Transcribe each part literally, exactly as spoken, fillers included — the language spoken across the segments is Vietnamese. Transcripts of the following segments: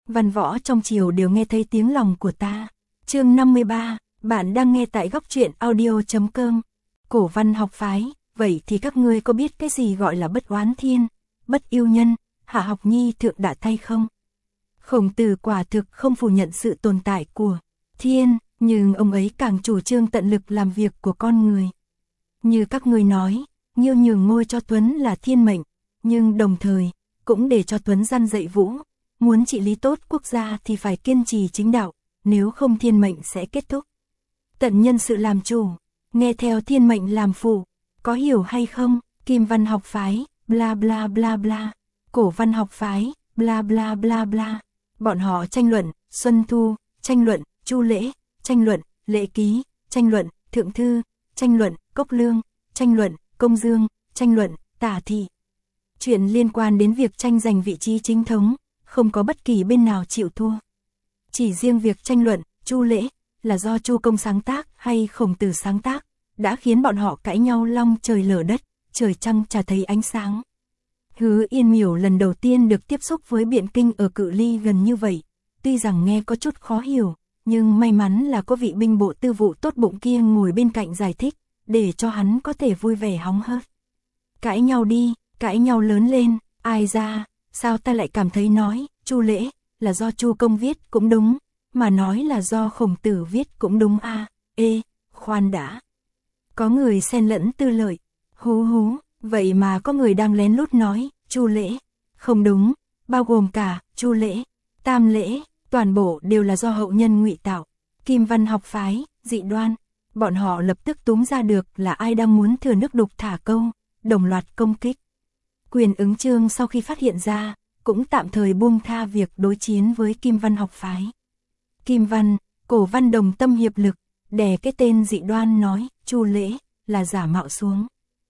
văn võ trong triều đều nghe thấy tiếng lòng của ta. Chương năm mươi ba, bạn đang nghe tại góc truyện audio chấm com. Cổ văn học phái, vậy thì các ngươi có biết cái gì gọi là bất oán thiên, bất yêu nhân, hạ học nhi thượng đã thay không? Khổng Tử quả thực không phủ nhận sự tồn tại của thiên, nhưng ông ấy càng chủ trương tận lực làm việc của con người. Như các ngươi nói, Nghiêu nhường ngôi cho Tuấn là thiên mệnh, nhưng đồng thời cũng để cho Tuấn gian dạy Vũ, muốn trị lý tốt quốc gia thì phải kiên trì chính đạo, nếu không thiên mệnh sẽ kết thúc. Tận nhân sự làm chủ, nghe theo thiên mệnh làm phụ, có hiểu hay không? Kim văn học phái, bla bla bla bla, cổ văn học phái, bla bla bla bla. Bọn họ tranh luận Xuân Thu, tranh luận Chu Lễ, tranh luận Lễ Ký, tranh luận Thượng Thư, tranh luận Cốc Lương, tranh luận Công Dương, tranh luận Tả Thị. Chuyện liên quan đến việc tranh giành vị trí chính thống, không có bất kỳ bên nào chịu thua. Chỉ riêng việc tranh luận Chu Lễ là do Chu Công sáng tác hay Khổng Tử sáng tác, đã khiến bọn họ cãi nhau long trời lở đất, trời trăng chả thấy ánh sáng. Hứa Yên Miểu lần đầu tiên được tiếp xúc với biện kinh ở cự ly gần như vậy, tuy rằng nghe có chút khó hiểu, nhưng may mắn là có vị binh bộ tư vụ tốt bụng kia ngồi bên cạnh giải thích, để cho hắn có thể vui vẻ hóng hớt. Cãi nhau đi, cãi nhau lớn lên, ai ra, sao ta lại cảm thấy nói Chu Lễ là do Chu Công viết cũng đúng, mà nói là do Khổng Tử viết cũng đúng a. À, ê, khoan đã. Có người xen lẫn tư lợi, hú hú, vậy mà có người đang lén lút nói Chu Lễ không đúng, bao gồm cả Chu Lễ, Tam Lễ, toàn bộ đều là do hậu nhân ngụy tạo. Kim văn học phái, dị đoan, bọn họ lập tức túm ra được là ai đang muốn thừa nước đục thả câu, đồng loạt công kích. Quyền ứng Chương sau khi phát hiện ra, cũng tạm thời buông tha việc đối chiến với Kim văn học phái. Kim văn, cổ văn đồng tâm hiệp lực, đè cái tên dị đoan nói Chu Lễ là giả mạo xuống.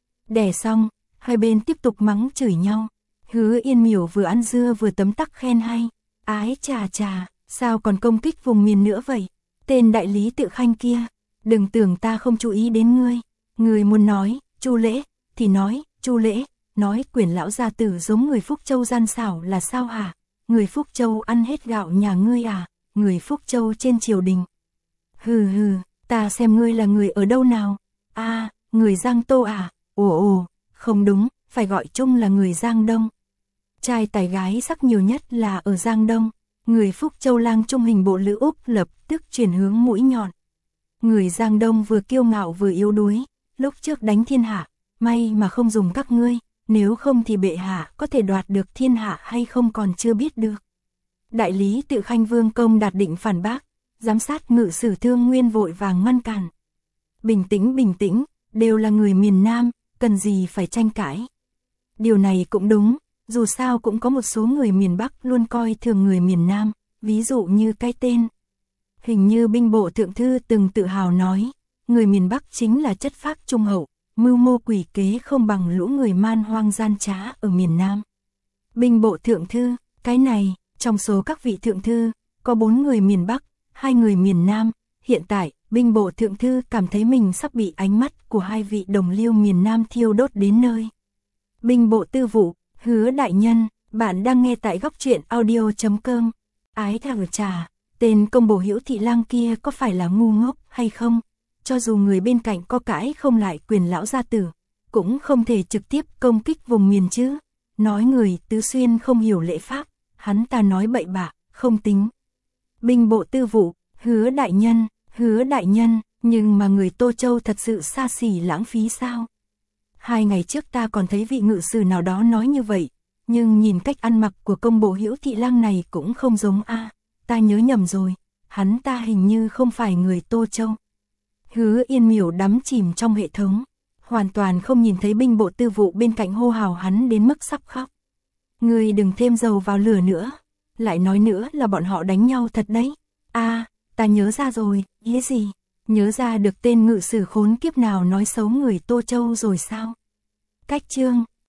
Đè xong, hai bên tiếp tục mắng chửi nhau. Hứa Yên Miểu vừa ăn dưa vừa tấm tắc khen hay. Ái chà chà, sao còn công kích vùng miền nữa vậy? Tên đại lý Tự Khanh kia, đừng tưởng ta không chú ý đến ngươi. Ngươi muốn nói Chu Lễ thì nói Chu Lễ, nói Quyền lão gia tử giống người Phúc Châu gian xảo là sao hả? Người Phúc Châu ăn hết gạo nhà ngươi à? Người Phúc Châu trên triều đình. Hừ hừ, ta xem ngươi là người ở đâu nào? A, à, người Giang Tô à? Ồ ồ, không đúng, phải gọi chung là người Giang Đông. Trai tài gái sắc nhiều nhất là ở Giang Đông. Người Phúc Châu lang trung hình bộ Lữ Úc lập tức chuyển hướng mũi nhọn. Người Giang Đông vừa kiêu ngạo vừa yếu đuối, lúc trước đánh thiên hạ, may mà không dùng các ngươi, nếu không thì bệ hạ có thể đoạt được thiên hạ hay không còn chưa biết được. Đại lý Tự Khanh Vương Công đạt định phản bác, giám sát ngự sử Thương Nguyên vội vàng ngăn cản. Bình tĩnh bình tĩnh, đều là người miền Nam, cần gì phải tranh cãi. Điều này cũng đúng, dù sao cũng có một số người miền Bắc luôn coi thường người miền Nam, ví dụ như cái tên. Hình như binh bộ thượng thư từng tự hào nói, người miền Bắc chính là chất phác trung hậu, mưu mô quỷ kế không bằng lũ người man hoang gian trá ở miền Nam. Binh bộ thượng thư, cái này, trong số các vị thượng thư, có bốn người miền Bắc, hai người miền Nam. Hiện tại, binh bộ thượng thư cảm thấy mình sắp bị ánh mắt của hai vị đồng liêu miền Nam thiêu đốt đến nơi. Binh bộ tư vụ, Hứa đại nhân, bạn đang nghe tại góc truyện audio chấm com. Ái thảo trà, tên công bổ Hữu Thị Lang kia có phải là ngu ngốc hay không? Cho dù người bên cạnh có cãi không lại Quyền lão gia tử, cũng không thể trực tiếp công kích vùng miền chứ. Nói người Tứ Xuyên không hiểu lễ pháp, hắn ta nói bậy bạ, không tính. Binh bộ tư vụ, Hứa đại nhân, Hứa đại nhân, nhưng mà người Tô Châu thật sự xa xỉ lãng phí sao? Hai ngày trước ta còn thấy vị ngự sử nào đó nói như vậy, nhưng nhìn cách ăn mặc của công bộ Hữu Thị Lang này cũng không giống a, à, ta nhớ nhầm rồi, hắn ta hình như không phải người Tô Châu. Hứa Yên Miểu đắm chìm trong hệ thống, hoàn toàn không nhìn thấy binh bộ tư vụ bên cạnh hô hào hắn đến mức sắp khóc. Ngươi đừng thêm dầu vào lửa nữa, lại nói nữa là bọn họ đánh nhau thật đấy. A, à, ta nhớ ra rồi, ý gì? Nhớ ra được tên ngự sử khốn kiếp nào nói xấu người Tô Châu rồi sao? Cách chương,